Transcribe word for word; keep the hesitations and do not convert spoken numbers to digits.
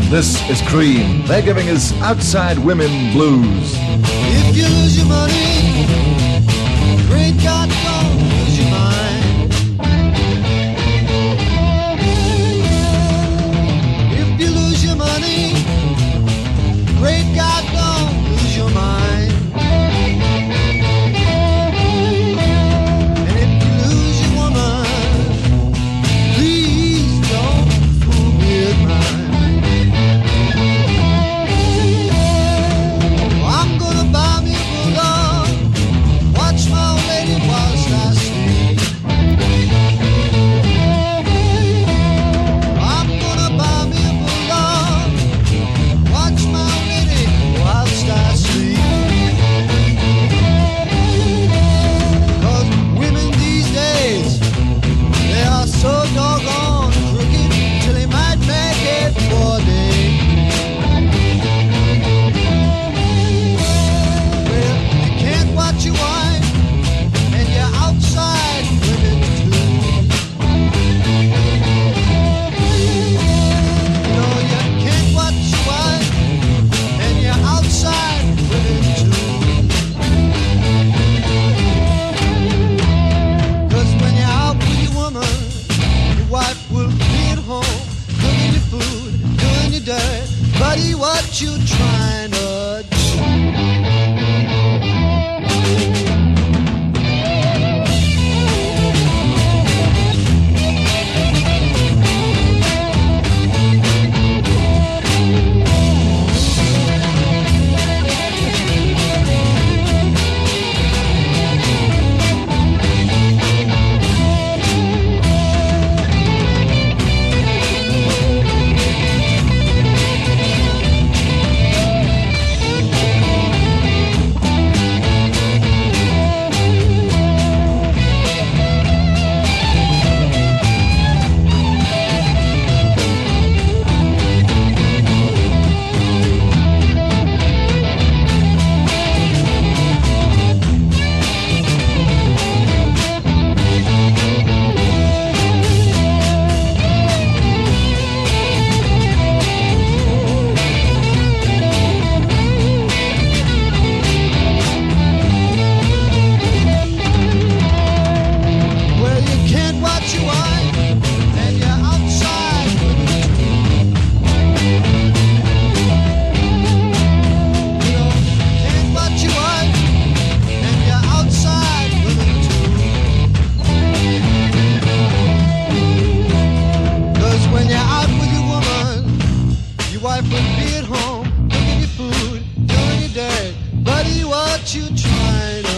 This is Cream. They're giving us Outside Women Blues. If you lose your money, great God, don't lose your mind. If you lose your money, great God, don't lose your mind. And if you lose your woman, please don't fool with mine. I'm gonna buy me a bulldog, watch my old lady whilst I sleep. I'm gonna buy me a bulldog, watch my old lady whilst I sleep. 'Cause women these days, they are so doggone crooked till they might make it for a day. Well, you can't watch your wife, and you're outside women too. You know, you can't watch your wife, and you're outside women too. 'Cause when you're out with your woman, your wife will be at home, cooking your food, doing your dirt. Buddy, what you trying to do? Well, you can't watch your wife, and you're outside women too. You know, can't watch your wife, and you're outside women too. 'Cause when you're out with your woman, your wife will be at home, cooking your food, doing your dirt. Buddy, what you trying to